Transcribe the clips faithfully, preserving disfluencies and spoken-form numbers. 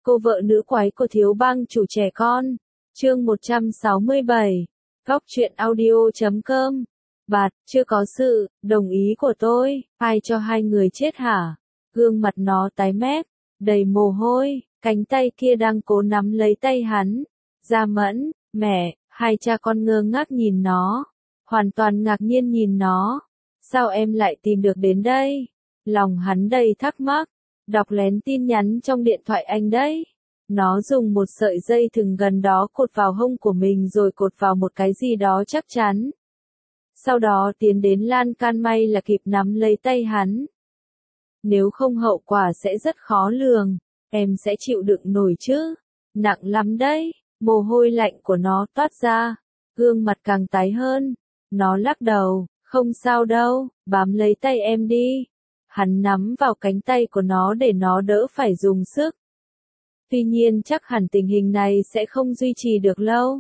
Cô vợ nữ quái của thiếu bang chủ trẻ con. Chương một trăm sáu mươi bảy. Góc truyện audio chấm com. Bạt, chưa có sự đồng ý của tôi, ai cho hai người chết hả? Gương mặt nó tái mét, đầy mồ hôi, cánh tay kia đang cố nắm lấy tay hắn. Gia Mẫn, mẹ, hai cha con ngơ ngác nhìn nó, hoàn toàn ngạc nhiên nhìn nó. Sao em lại tìm được đến đây? Lòng hắn đầy thắc mắc, đọc lén tin nhắn trong điện thoại anh đấy. Nó dùng một sợi dây thừng gần đó cột vào hông của mình rồi cột vào một cái gì đó chắc chắn. Sau đó tiến đến lan can, may là kịp nắm lấy tay hắn. Nếu không hậu quả sẽ rất khó lường, em sẽ chịu đựng nổi chứ? Nặng lắm đấy, mồ hôi lạnh của nó toát ra, gương mặt càng tái hơn. Nó lắc đầu, không sao đâu, bám lấy tay em đi. Hắn nắm vào cánh tay của nó để nó đỡ phải dùng sức. Tuy nhiên chắc hẳn tình hình này sẽ không duy trì được lâu.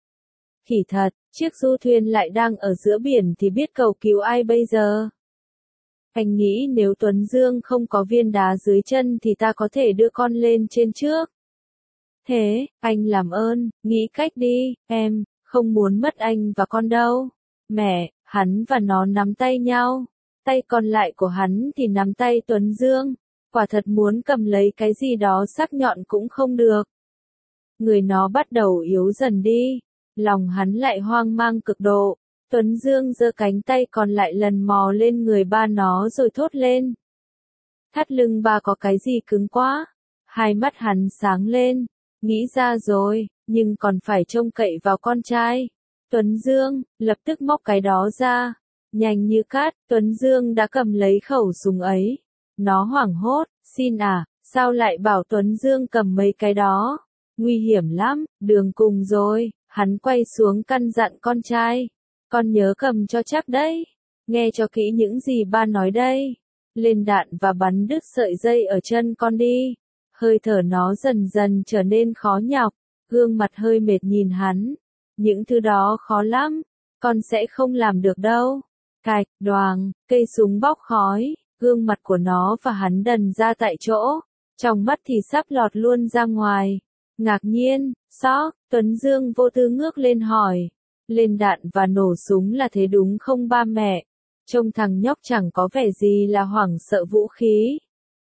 Kỳ thật, chiếc du thuyền lại đang ở giữa biển thì biết cầu cứu ai bây giờ? Anh nghĩ nếu Tuấn Dương không có viên đá dưới chân thì ta có thể đưa con lên trên trước. Thế, anh làm ơn, nghĩ cách đi, em, không muốn mất anh và con đâu. Mẹ, hắn và nó nắm tay nhau. Tay còn lại của hắn thì nắm tay Tuấn Dương. Quả thật muốn cầm lấy cái gì đó sắc nhọn cũng không được. Người nó bắt đầu yếu dần đi. Lòng hắn lại hoang mang cực độ. Tuấn Dương giơ cánh tay còn lại lần mò lên người ba nó rồi thốt lên. Thắt lưng ba có cái gì cứng quá. Hai mắt hắn sáng lên. Nghĩ ra rồi, nhưng còn phải trông cậy vào con trai. Tuấn Dương, lập tức móc cái đó ra. Nhanh như cát, Tuấn Dương đã cầm lấy khẩu súng ấy. Nó hoảng hốt, xin à, sao lại bảo Tuấn Dương cầm mấy cái đó? Nguy hiểm lắm, đường cùng rồi. Hắn quay xuống căn dặn con trai. Con nhớ cầm cho chắc đấy. Nghe cho kỹ những gì ba nói đây. Lên đạn và bắn đứt sợi dây ở chân con đi. Hơi thở nó dần dần trở nên khó nhọc. Gương mặt hơi mệt nhìn hắn. Những thứ đó khó lắm. Con sẽ không làm được đâu. Cạch, đoàng, cây súng bốc khói. Gương mặt của nó và hắn đần ra tại chỗ. Trong mắt thì sắp lọt luôn ra ngoài. Ngạc nhiên, sóc, Tuấn Dương vô tư ngước lên hỏi. Lên đạn và nổ súng là thế đúng không ba mẹ? Trông thằng nhóc chẳng có vẻ gì là hoảng sợ vũ khí.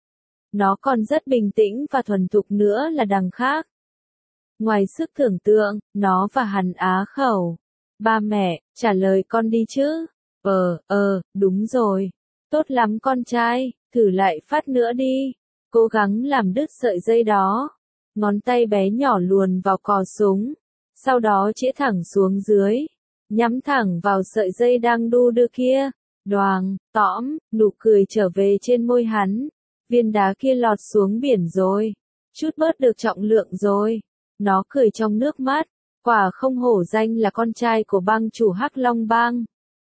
Nó còn rất bình tĩnh và thuần thục nữa là đằng khác. Ngoài sức tưởng tượng, nó và hắn á khẩu. Ba mẹ, trả lời con đi chứ. Ờ, ờ, đúng rồi. Tốt lắm con trai, thử lại phát nữa đi. Cố gắng làm đứt sợi dây đó. Ngón tay bé nhỏ luồn vào cò súng. Sau đó chĩa thẳng xuống dưới. Nhắm thẳng vào sợi dây đang đu đưa kia. Đoàng, tõm, nụ cười trở về trên môi hắn. Viên đá kia lọt xuống biển rồi. Chút bớt được trọng lượng rồi. Nó cười trong nước mắt. Quả không hổ danh là con trai của bang chủ Hắc Long Bang.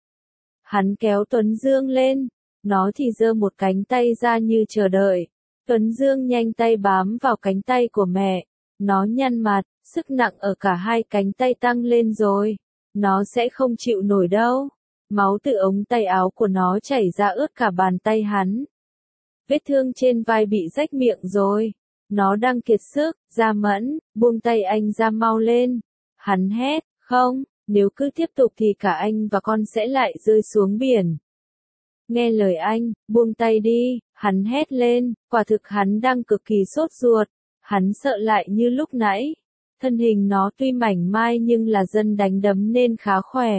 Hắn kéo Tuấn Dương lên. Nó thì giơ một cánh tay ra như chờ đợi. Tuấn Dương nhanh tay bám vào cánh tay của mẹ. Nó nhăn mặt, sức nặng ở cả hai cánh tay tăng lên rồi. Nó sẽ không chịu nổi đâu. Máu từ ống tay áo của nó chảy ra ướt cả bàn tay hắn. Vết thương trên vai bị rách miệng rồi. Nó đang kiệt sức, Gia Mẫn, buông tay anh ra mau lên. Hắn hét, không, nếu cứ tiếp tục thì cả anh và con sẽ lại rơi xuống biển. Nghe lời anh, buông tay đi, hắn hét lên, quả thực hắn đang cực kỳ sốt ruột. Hắn sợ lại như lúc nãy. Thân hình nó tuy mảnh mai nhưng là dân đánh đấm nên khá khỏe.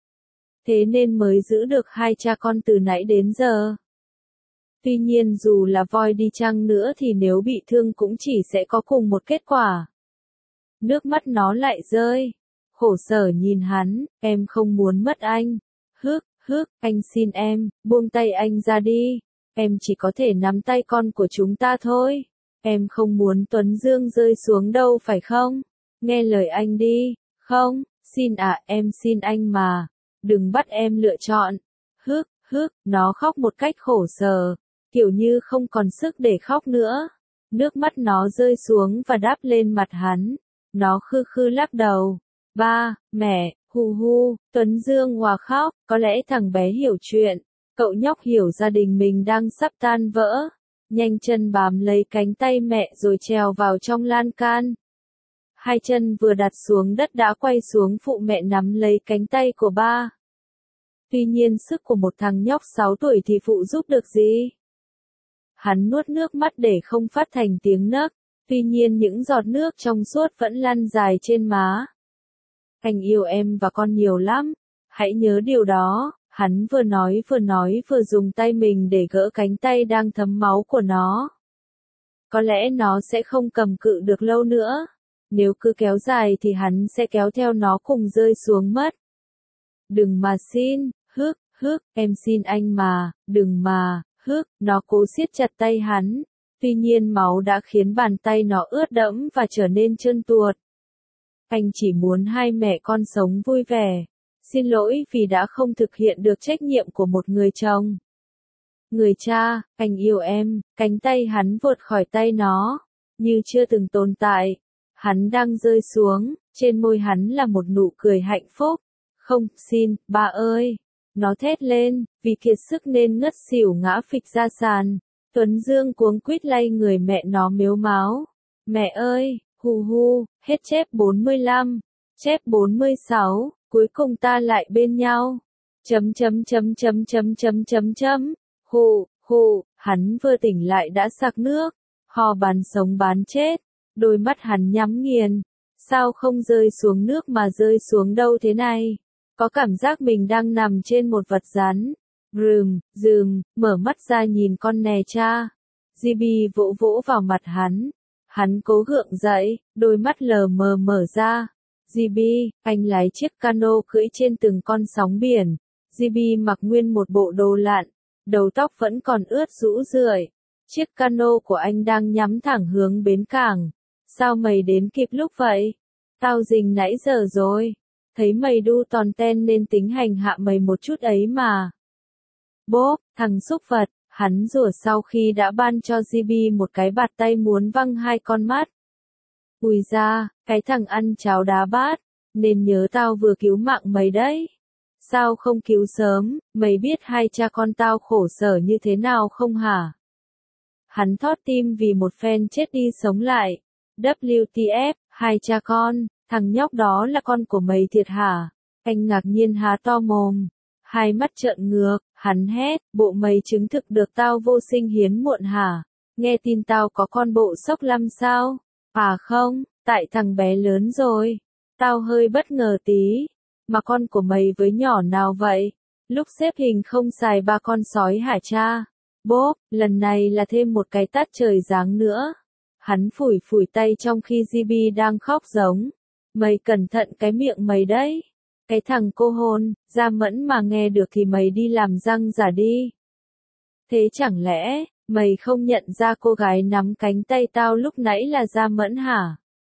Thế nên mới giữ được hai cha con từ nãy đến giờ. Tuy nhiên dù là voi đi chăng nữa thì nếu bị thương cũng chỉ sẽ có cùng một kết quả. Nước mắt nó lại rơi. Khổ sở nhìn hắn, em không muốn mất anh. Hức, hức, anh xin em, buông tay anh ra đi. Em chỉ có thể nắm tay con của chúng ta thôi. Em không muốn Tuấn Dương rơi xuống đâu phải không? Nghe lời anh đi. Không, xin ạ, em xin anh mà. Đừng bắt em lựa chọn. Hức, hức, nó khóc một cách khổ sở. Kiểu như không còn sức để khóc nữa. Nước mắt nó rơi xuống và đáp lên mặt hắn. Nó khư khư lắc đầu. Ba, mẹ, hu hu, Tuấn Dương hòa khóc. Có lẽ thằng bé hiểu chuyện. Cậu nhóc hiểu gia đình mình đang sắp tan vỡ. nhanh chân bám lấy cánh tay mẹ rồi trèo vào trong lan can. Hai chân vừa đặt xuống đất đã quay xuống phụ mẹ nắm lấy cánh tay của ba. Tuy nhiên sức của một thằng nhóc sáu tuổi thì phụ giúp được gì? Hắn nuốt nước mắt để không phát thành tiếng nấc, tuy nhiên những giọt nước trong suốt vẫn lăn dài trên má. Anh yêu em và con nhiều lắm, hãy nhớ điều đó, hắn vừa nói vừa nói vừa dùng tay mình để gỡ cánh tay đang thấm máu của nó. Có lẽ nó sẽ không cầm cự được lâu nữa, nếu cứ kéo dài thì hắn sẽ kéo theo nó cùng rơi xuống mất. Đừng mà xin, hức, hức, em xin anh mà, đừng mà, hức, nó cố siết chặt tay hắn, tuy nhiên máu đã khiến bàn tay nó ướt đẫm và trở nên trơn tuột. Anh chỉ muốn hai mẹ con sống vui vẻ. Xin lỗi vì đã không thực hiện được trách nhiệm của một người chồng. Người cha, anh yêu em, cánh tay hắn vụt khỏi tay nó, như chưa từng tồn tại. Hắn đang rơi xuống, trên môi hắn là một nụ cười hạnh phúc. Không, xin, ba ơi. Nó thét lên, vì kiệt sức nên ngất xỉu ngã phịch ra sàn. Tuấn Dương cuống quýt lay người mẹ nó mếu máo. Mẹ ơi, hu hu, hết chép bốn mươi lăm, chép bốn mươi sáu. Cuối cùng ta lại bên nhau. Chấm chấm chấm chấm chấm chấm chấm chấm. Hù, hù, hắn vừa tỉnh lại đã sặc nước. Hò bán sống bán chết. Đôi mắt hắn nhắm nghiền. Sao không rơi xuống nước mà rơi xuống đâu thế này? Có cảm giác mình đang nằm trên một vật rắn. Rừm, rừm, mở mắt ra nhìn con nè cha. gi bê vỗ vỗ vào mặt hắn. Hắn cố gượng dậy, đôi mắt lờ mờ mở ra. gi bê, anh lái chiếc cano cưỡi trên từng con sóng biển. gi bê mặc nguyên một bộ đồ lặn, đầu tóc vẫn còn ướt rũ rượi. Chiếc cano của anh đang nhắm thẳng hướng bến cảng. Sao mày đến kịp lúc vậy? Tao rình nãy giờ rồi. Thấy mày đu tòn ten nên tính hành hạ mày một chút ấy mà. Bốp, thằng xúc vật, hắn rủa sau khi đã ban cho gi bê một cái bạt tay muốn văng hai con mắt. Ui da, cái thằng ăn cháo đá bát, nên nhớ tao vừa cứu mạng mày đấy. Sao không cứu sớm, mày biết hai cha con tao khổ sở như thế nào không hả? Hắn thót tim vì một phen chết đi sống lại. vê kép tê ép, hai cha con, thằng nhóc đó là con của mày thiệt hả? Anh ngạc nhiên há to mồm, hai mắt trợn ngược, hắn hét, bộ mày chứng thực được tao vô sinh hiếm muộn hả? Nghe tin tao có con bộ sốc lăm sao? À không, tại thằng bé lớn rồi. Tao hơi bất ngờ tí. Mà con của mày với nhỏ nào vậy? Lúc xếp hình không xài ba con sói hả cha? Bốp, lần này là thêm một cái tát trời giáng nữa. Hắn phủi phủi tay trong khi gi bê đang khóc giống. Mày cẩn thận cái miệng mày đấy. Cái thằng cô hôn, da mẫn mà nghe được thì mày đi làm răng giả đi. Thế chẳng lẽ, mày không nhận ra cô gái nắm cánh tay tao lúc nãy là da mẫn hả?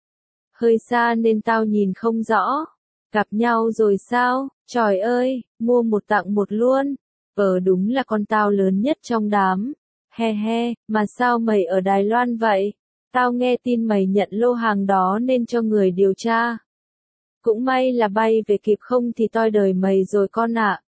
Hơi xa nên tao nhìn không rõ. Gặp nhau rồi sao? Trời ơi, mua một tặng một luôn. Ờ đúng là con tao lớn nhất trong đám. He he, mà sao mày ở Đài Loan vậy? Tao nghe tin mày nhận lô hàng đó nên cho người điều tra. Cũng may là bay về kịp không thì toi đời mày rồi con ạ.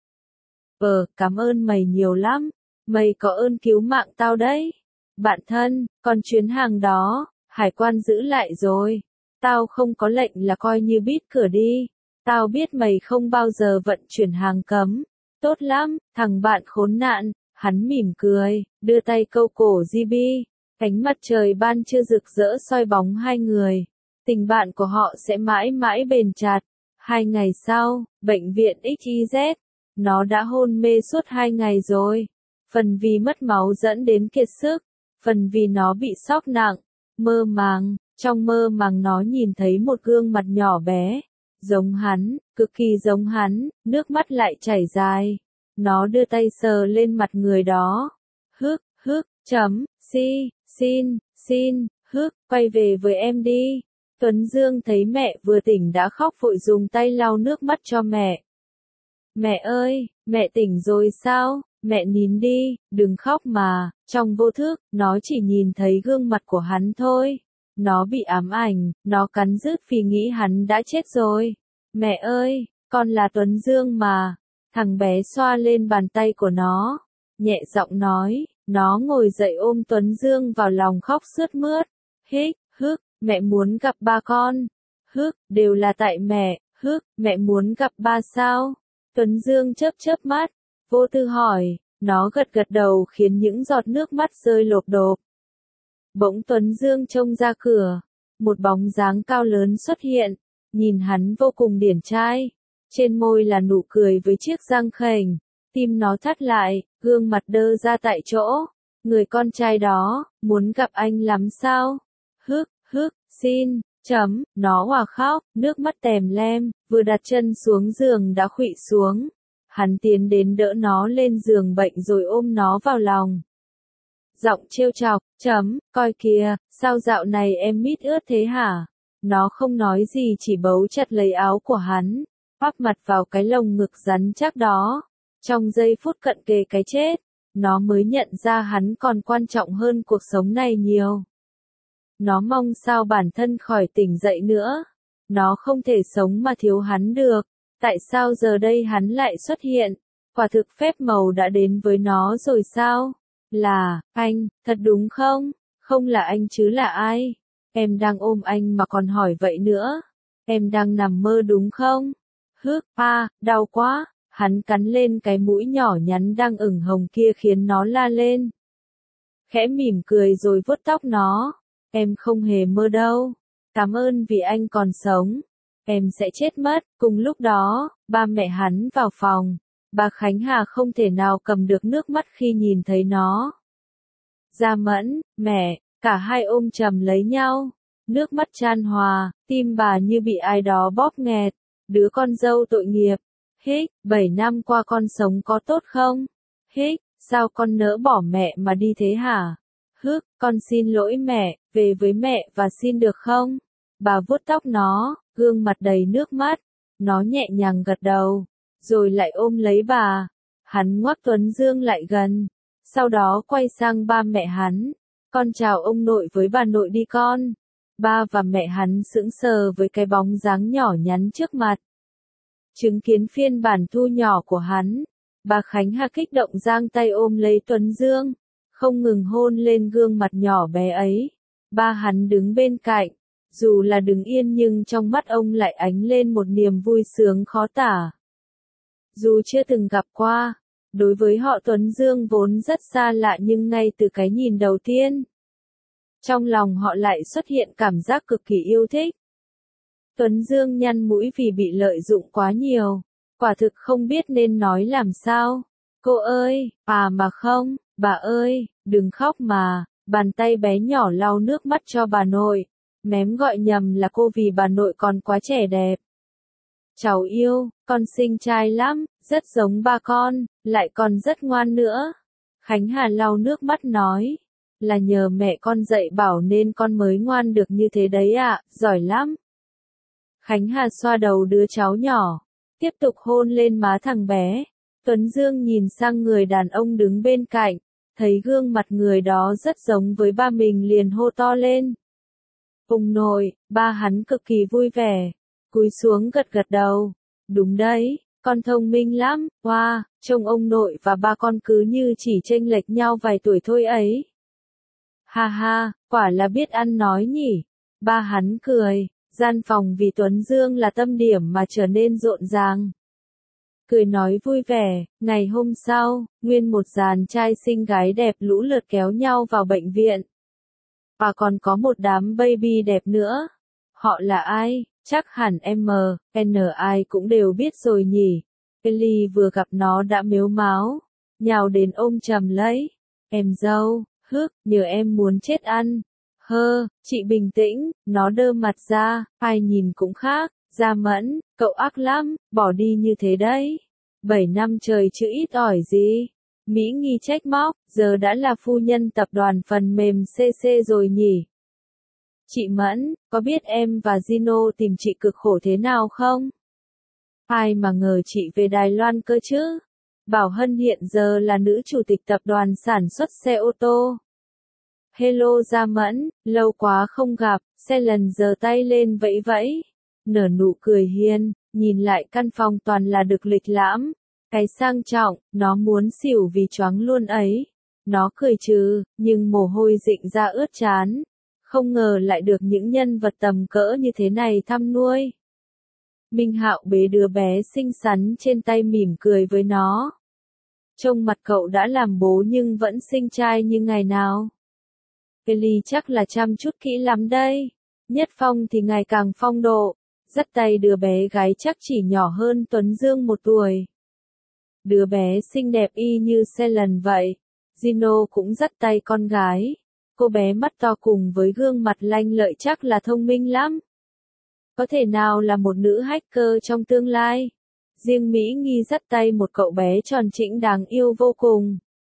Ờ, cảm ơn mày nhiều lắm. Mày có ơn cứu mạng tao đấy. Bạn thân, còn chuyến hàng đó, hải quan giữ lại rồi. Tao không có lệnh là coi như bít cửa đi. Tao biết mày không bao giờ vận chuyển hàng cấm. Tốt lắm, thằng bạn khốn nạn. Hắn mỉm cười, đưa tay câu cổ gi bê. Ánh mặt trời ban trưa rực rỡ soi bóng hai người. Tình bạn của họ sẽ mãi mãi bền chặt. Hai ngày sau, bệnh viện ích i dét. Nó đã hôn mê suốt hai ngày rồi. Phần vì mất máu dẫn đến kiệt sức. Phần vì nó bị sốc nặng. Mơ màng, trong mơ màng nó nhìn thấy một gương mặt nhỏ bé. Giống hắn, cực kỳ giống hắn, nước mắt lại chảy dài. Nó đưa tay sờ lên mặt người đó. Hức, hức, chấm, si, xin, xin, hức, quay về với em đi. Tuấn Dương thấy mẹ vừa tỉnh đã khóc vội dùng tay lau nước mắt cho mẹ. Mẹ ơi, mẹ tỉnh rồi sao? Mẹ nín đi, đừng khóc mà. Trong vô thức, nó chỉ nhìn thấy gương mặt của hắn thôi. Nó bị ám ảnh, nó cắn rứt vì nghĩ hắn đã chết rồi. Mẹ ơi, con là Tuấn Dương mà. Thằng bé xoa lên bàn tay của nó. Nhẹ giọng nói, Nó ngồi dậy ôm Tuấn Dương vào lòng khóc sướt mướt. Hích, hức, mẹ muốn gặp ba con. Hức, đều là tại mẹ. Hức, mẹ muốn gặp ba sao? Tuấn Dương chớp chớp mắt, vô tư hỏi. Nó gật gật đầu khiến những giọt nước mắt rơi lộp độp. Bỗng Tuấn Dương trông ra cửa. Một bóng dáng cao lớn xuất hiện. Nhìn hắn vô cùng điển trai. Trên môi là nụ cười với chiếc răng khểnh. Tim nó thắt lại, gương mặt đơ ra tại chỗ. Người con trai đó, muốn gặp anh lắm sao? Hức, hức, xin, chấm, nó hòa khóc, nước mắt tèm lem, vừa đặt chân xuống giường đã khuỵu xuống. Hắn tiến đến đỡ nó lên giường bệnh rồi ôm nó vào lòng. Giọng trêu chọc, chấm, coi kìa, sao dạo này em mít ướt thế hả? Nó không nói gì chỉ bấu chặt lấy áo của hắn, bắp mặt vào cái lồng ngực rắn chắc đó. Trong giây phút cận kề cái chết, nó mới nhận ra hắn còn quan trọng hơn cuộc sống này nhiều. Nó mong sao bản thân khỏi tỉnh dậy nữa. Nó không thể sống mà thiếu hắn được. Tại sao giờ đây hắn lại xuất hiện? Quả thực phép màu đã đến với nó rồi sao? Là, anh, thật đúng không? Không là anh chứ là ai? Em đang ôm anh mà còn hỏi vậy nữa. Em đang nằm mơ đúng không? Hức, a, đau quá. Hắn cắn lên cái mũi nhỏ nhắn đang ửng hồng kia khiến nó la lên. Khẽ mỉm cười rồi vuốt tóc nó. Em không hề mơ đâu. Cảm ơn vì anh còn sống. Em sẽ chết mất. Cùng lúc đó, ba mẹ hắn vào phòng. Bà Khánh Hà không thể nào cầm được nước mắt khi nhìn thấy nó. Gia Mẫn, mẹ, cả hai ôm chầm lấy nhau. Nước mắt chan hòa, tim bà như bị ai đó bóp nghẹt. Đứa con dâu tội nghiệp. Hích, bảy năm qua con sống có tốt không? Hích, sao con nỡ bỏ mẹ mà đi thế hả? Hức, con xin lỗi mẹ, về với mẹ và xin được không? Bà vuốt tóc nó, gương mặt đầy nước mắt. Nó nhẹ nhàng gật đầu, rồi lại ôm lấy bà. Hắn ngoắc Tuấn Dương lại gần. Sau đó quay sang ba mẹ hắn. Con chào ông nội với bà nội đi con. Ba và mẹ hắn sững sờ với cái bóng dáng nhỏ nhắn trước mặt. Chứng kiến phiên bản thu nhỏ của hắn, bà Khánh Hà kích động giang tay ôm lấy Tuấn Dương, không ngừng hôn lên gương mặt nhỏ bé ấy. Ba hắn đứng bên cạnh, dù là đứng yên nhưng trong mắt ông lại ánh lên một niềm vui sướng khó tả. Dù chưa từng gặp qua, đối với họ Tuấn Dương vốn rất xa lạ nhưng ngay từ cái nhìn đầu tiên, trong lòng họ lại xuất hiện cảm giác cực kỳ yêu thích. Tuấn Dương nhăn mũi vì bị lợi dụng quá nhiều, quả thực không biết nên nói làm sao. Cô ơi, à mà không, bà ơi, đừng khóc mà. Bàn tay bé nhỏ lau nước mắt cho bà nội. Mém gọi nhầm là cô vì bà nội còn quá trẻ đẹp. Cháu yêu, con xinh trai lắm, rất giống ba con, lại còn rất ngoan nữa. Khánh Hà lau nước mắt nói, là nhờ mẹ con dạy bảo nên con mới ngoan được như thế đấy ạ, giỏi lắm. Khánh Hà xoa đầu đứa cháu nhỏ, tiếp tục hôn lên má thằng bé. Tuấn Dương nhìn sang người đàn ông đứng bên cạnh, thấy gương mặt người đó rất giống với ba mình liền hô to lên. Ông nội, ba hắn cực kỳ vui vẻ, cúi xuống gật gật đầu. Đúng đấy, con thông minh lắm, wow, trông ông nội và ba con cứ như chỉ chênh lệch nhau vài tuổi thôi ấy. Ha ha, quả là biết ăn nói nhỉ. Ba hắn cười, gian phòng vì Tuấn Dương là tâm điểm mà trở nên rộn ràng. Cười nói vui vẻ, ngày hôm sau, nguyên một dàn trai xinh gái đẹp lũ lượt kéo nhau vào bệnh viện. Và còn có một đám baby đẹp nữa. Họ là ai? Chắc hẳn em, N ai cũng đều biết rồi nhỉ. Ellie vừa gặp nó đã mếu máo, nhào đến ôm chầm lấy. Em dâu, hức, nhờ em muốn chết ăn. Hơ, chị bình tĩnh, nó đơ mặt ra, ai nhìn cũng khác. Gia Mẫn, cậu ác lắm, bỏ đi như thế đấy. Bảy năm trời chứ ít ỏi gì. Mỹ Nghi trách móc, giờ đã là phu nhân tập đoàn phần mềm xê xê rồi nhỉ. Chị Mẫn, có biết em và Gino tìm chị cực khổ thế nào không? Ai mà ngờ chị về Đài Loan cơ chứ? Bảo Hân hiện giờ là nữ chủ tịch tập đoàn sản xuất xe ô tô. Hello Gia Mẫn, lâu quá không gặp, xe lần giơ tay lên vẫy vẫy. Nở nụ cười hiền, nhìn lại căn phòng toàn là được lịch lãm. Cái sang trọng, nó muốn xỉu vì choáng luôn ấy. Nó cười trừ, nhưng mồ hôi rịn ra ướt trán. Không ngờ lại được những nhân vật tầm cỡ như thế này thăm nuôi. Minh Hạo bế đứa bé xinh xắn trên tay mỉm cười với nó. Trông mặt cậu đã làm bố nhưng vẫn xinh trai như ngày nào. Ellie chắc là chăm chút kỹ lắm đây. Nhất Phong thì ngày càng phong độ, dắt tay đứa bé gái chắc chỉ nhỏ hơn Tuấn Dương một tuổi. Đứa bé xinh đẹp y như Selen vậy. Gino cũng dắt tay con gái. Cô bé mắt to cùng với gương mặt lanh lợi chắc là thông minh lắm. Có thể nào là một nữ hacker trong tương lai. Riêng Mỹ Nghi dắt tay một cậu bé tròn trĩnh đáng yêu vô cùng.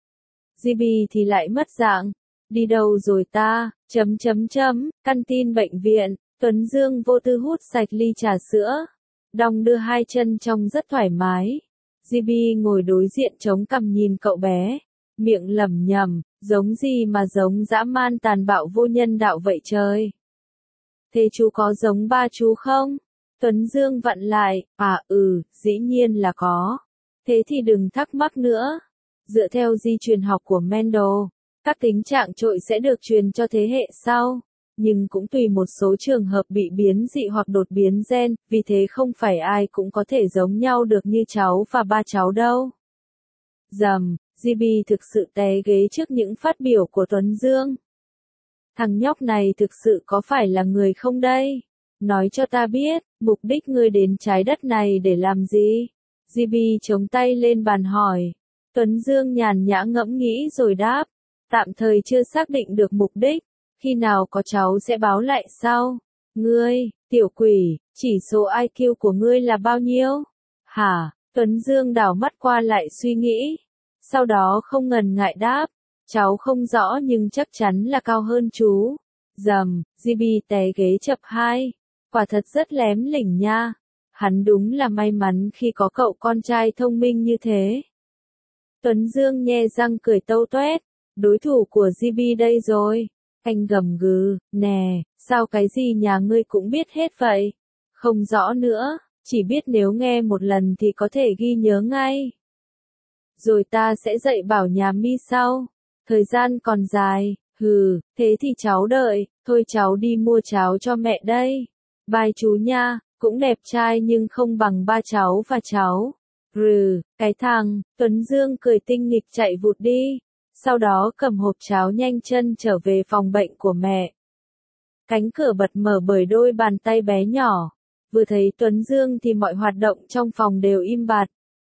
Gibi thì lại mất dạng. Đi đâu rồi ta, chấm chấm chấm, căn tin bệnh viện, Tuấn Dương vô tư hút sạch ly trà sữa. Đong đưa hai chân trông rất thoải mái. Gibi ngồi đối diện chống cằm nhìn cậu bé, miệng lẩm nhẩm, giống gì mà giống dã man tàn bạo vô nhân đạo vậy trời. Thế chú có giống ba chú không? Tuấn Dương vặn lại, à ừ, dĩ nhiên là có. Thế thì đừng thắc mắc nữa. Dựa theo di truyền học của Mendel, các tính trạng trội sẽ được truyền cho thế hệ sau. Nhưng cũng tùy một số trường hợp bị biến dị hoặc đột biến gen, vì thế không phải ai cũng có thể giống nhau được như cháu và ba cháu đâu. Dầm, Gibi thực sự té ghế trước những phát biểu của Tuấn Dương. Thằng nhóc này thực sự có phải là người không đây? Nói cho ta biết, mục đích ngươi đến trái đất này để làm gì? Gibi chống tay lên bàn hỏi. Tuấn Dương nhàn nhã ngẫm nghĩ rồi đáp. Tạm thời chưa xác định được mục đích. Khi nào có cháu sẽ báo lại sau. Ngươi, tiểu quỷ, chỉ số i kiu của ngươi là bao nhiêu? Hả? Tuấn Dương đảo mắt qua lại suy nghĩ. Sau đó không ngần ngại đáp. Cháu không rõ nhưng chắc chắn là cao hơn chú. Dầm, Gibi té ghế chập hai. Quả thật rất lém lỉnh nha. Hắn đúng là may mắn khi có cậu con trai thông minh như thế. Tuấn Dương nhe răng cười tâu toét. Đối thủ của Gibi đây rồi. Anh gầm gừ, nè, sao cái gì nhà ngươi cũng biết hết vậy? Không rõ nữa, chỉ biết nếu nghe một lần thì có thể ghi nhớ ngay. Rồi ta sẽ dạy bảo nhà mi sau. Thời gian còn dài, hừ, thế thì cháu đợi, thôi cháu đi mua cháo cho mẹ đây. Bye chú nha, cũng đẹp trai nhưng không bằng ba cháu và cháu. Rừ, cái thằng, Tuấn Dương cười tinh nghịch chạy vụt đi. Sau đó cầm hộp cháo nhanh chân trở về phòng bệnh của mẹ. Cánh cửa bật mở bởi đôi bàn tay bé nhỏ. Vừa thấy Tuấn Dương thì mọi hoạt động trong phòng đều im bặt.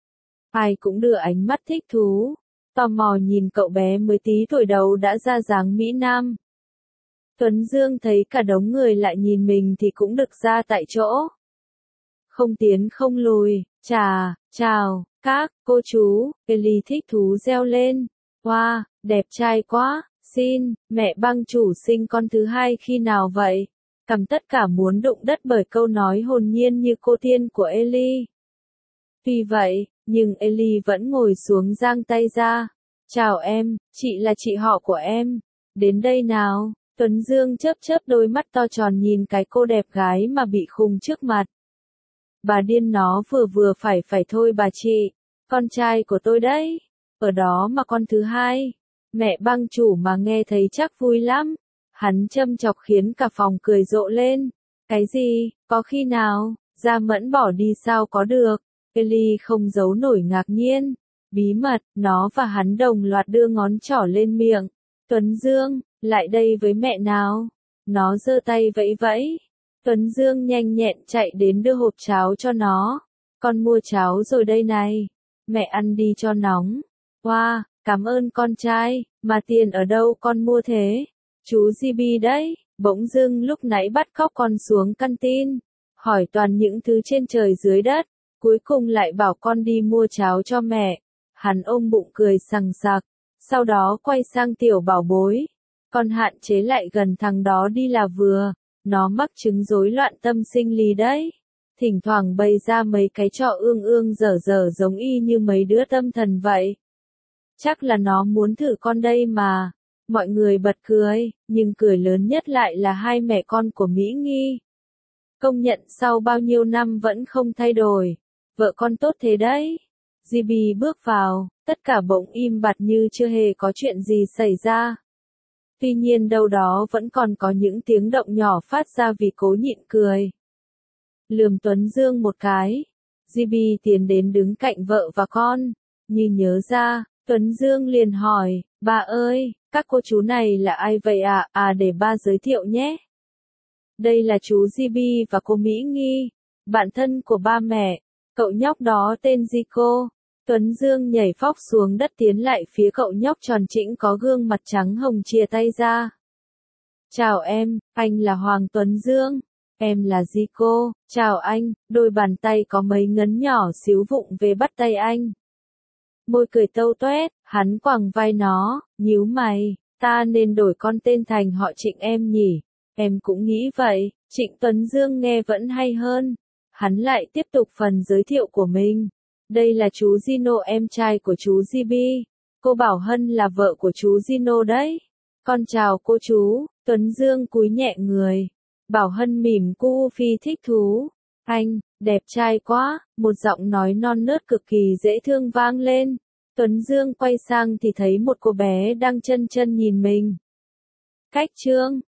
Ai cũng đưa ánh mắt thích thú, tò mò nhìn cậu bé mới tí tuổi đầu đã ra dáng Mỹ Nam. Tuấn Dương thấy cả đống người lại nhìn mình thì cũng đực ra tại chỗ. Không tiến không lùi, chà, chào, các, cô chú, Ellie thích thú reo lên. Wow, đẹp trai quá, xin, mẹ băng chủ sinh con thứ hai khi nào vậy? Cầm tất cả muốn đụng đất bởi câu nói hồn nhiên như cô tiên của Ellie. Tuy vậy, nhưng Ellie vẫn ngồi xuống giang tay ra. Chào em, chị là chị họ của em. Đến đây nào, Tuấn Dương chớp chớp đôi mắt to tròn nhìn cái cô đẹp gái mà bị khùng trước mặt. Bà điên nó vừa vừa phải phải thôi bà chị, con trai của tôi đấy. Ở đó mà con thứ hai, mẹ băng chủ mà nghe thấy chắc vui lắm. Hắn châm chọc khiến cả phòng cười rộ lên. Cái gì, có khi nào, Gia Mẫn bỏ đi sao có được. Ellie không giấu nổi ngạc nhiên. Bí mật, nó và hắn đồng loạt đưa ngón trỏ lên miệng. Tuấn Dương, lại đây với mẹ nào. Nó giơ tay vẫy vẫy. Tuấn Dương nhanh nhẹn chạy đến đưa hộp cháo cho nó. Con mua cháo rồi đây này. Mẹ ăn đi cho nóng. Wow, cảm ơn con trai, mà tiền ở đâu con mua thế? Chú Gibi đấy, bỗng dưng lúc nãy bắt cóc con xuống căn tin. Hỏi toàn những thứ trên trời dưới đất. Cuối cùng lại bảo con đi mua cháo cho mẹ. Hắn ôm bụng cười sằng sặc. Sau đó quay sang tiểu bảo bối. Con hạn chế lại gần thằng đó đi là vừa. Nó mắc chứng rối loạn tâm sinh lý đấy. Thỉnh thoảng bày ra mấy cái trò ương ương dở dở giống y như mấy đứa tâm thần vậy. Chắc là nó muốn thử con đây mà. Mọi người bật cười, nhưng cười lớn nhất lại là hai mẹ con của Mỹ Nghi. Công nhận sau bao nhiêu năm vẫn không thay đổi. Vợ con tốt thế đấy. Gibi bước vào, Tất cả bỗng im bặt như chưa hề có chuyện gì xảy ra. Tuy nhiên đâu đó vẫn còn có những tiếng động nhỏ phát ra vì cố nhịn cười. Lườm Tuấn Dương một cái, gi bê tiến đến đứng cạnh vợ và con, như nhớ ra, Tuấn Dương liền hỏi, ba ơi, các cô chú này là ai vậy ạ? À? à để ba giới thiệu nhé. Đây là chú gi bê và cô Mỹ Nghi, bạn thân của ba mẹ, cậu nhóc đó tên Zico. Tuấn Dương nhảy phóc xuống đất tiến lại phía cậu nhóc tròn trĩnh có gương mặt trắng hồng chia tay ra. Chào em, anh là Hoàng Tuấn Dương. Em là Zico, chào anh, đôi bàn tay có mấy ngấn nhỏ xíu vụng về bắt tay anh. Môi cười tâu toét, hắn quàng vai nó, nhíu mày, ta nên đổi con tên thành họ Trịnh em nhỉ? Em cũng nghĩ vậy, Trịnh Tuấn Dương nghe vẫn hay hơn. Hắn lại tiếp tục phần giới thiệu của mình. Đây là chú Gino em trai của chú gi bê. Cô Bảo Hân là vợ của chú Gino đấy. Con chào cô chú, Tuấn Dương cúi nhẹ người. Bảo Hân mỉm cu phi thích thú. Anh, đẹp trai quá, một giọng nói non nớt cực kỳ dễ thương vang lên. Tuấn Dương quay sang thì thấy một cô bé đang chân chân nhìn mình. Cách chương